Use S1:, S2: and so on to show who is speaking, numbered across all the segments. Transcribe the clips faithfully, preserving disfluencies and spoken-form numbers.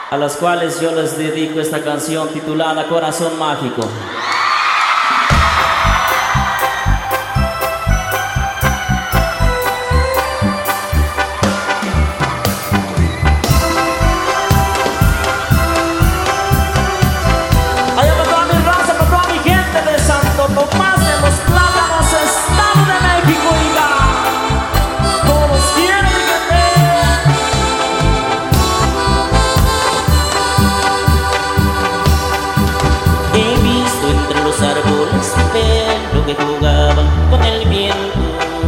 S1: a las cuales yo les dedico esta canción titulada Corazón Mágico.
S2: Que jugaban con el viento,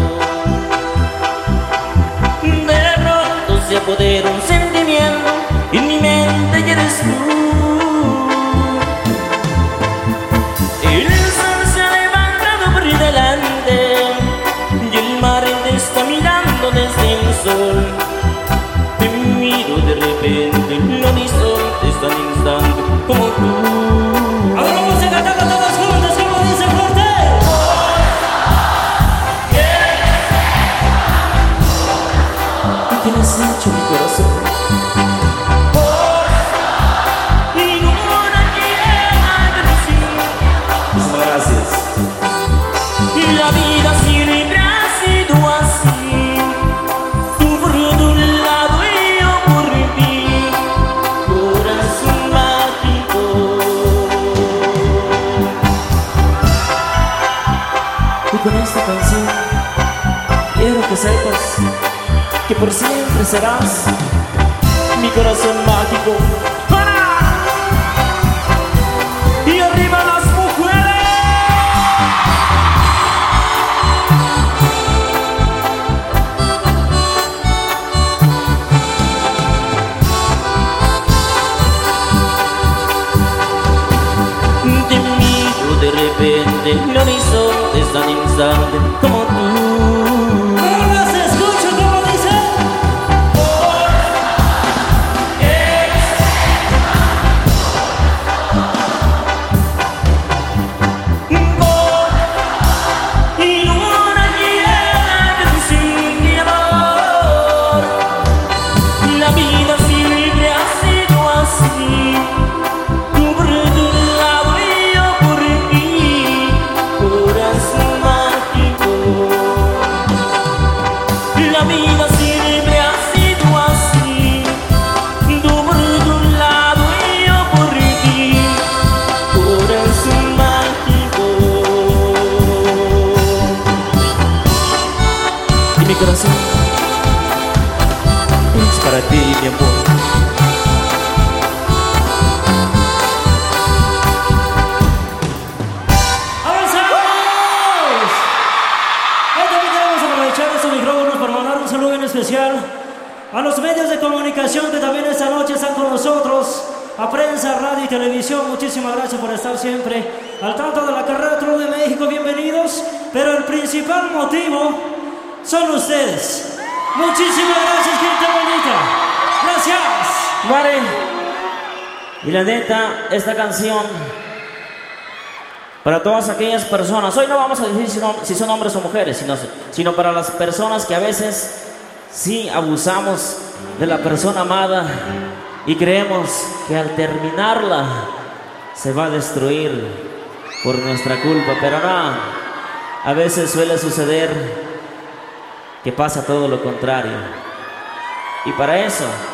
S2: de pronto se apodera un sentimiento y en mi mente y eres tú. El sol se ha levantado por delante y el mar te está mirando desde el sol. Te miro de repente, el horizonte es tan instante como tú.
S3: Ahora vamos a cantar todos juntos, como dice fuerte.
S1: ¿Qué me has hecho, mi corazón?
S2: Por ninguna quiera decir.
S1: Muchas gracias.
S2: Y la vida siempre ha sido así. Tú por tu lado y yo por ti. Corazón mágico.
S1: Y con esta canción quiero que sepas que por siempre serás mi corazón mágico.
S3: ¡Para! Y arriba las mujeres.
S2: Te miro de repente, el horizonte es tan instante como tú.
S1: Mi corazón es para ti, mi amor.
S3: ¡Avanzamos! Hoy también queremos aprovechar estos micrófonos para mandar un saludo en especial a los medios de comunicación que también esta noche están con nosotros, a prensa, radio y televisión. Muchísimas gracias por estar siempre al tanto de la carrera Tour de México. Bienvenidos, pero el principal motivo son ustedes. Muchísimas gracias, gente bonita. Gracias.
S1: Vale. Y la neta, esta canción para todas aquellas personas, hoy no vamos a decir si, no, si son hombres o mujeres, sino, sino para las personas que a veces sí abusamos de la persona amada y creemos que al terminarla se va a destruir por nuestra culpa, pero no, a veces suele suceder que pasa todo lo contrario. Y para eso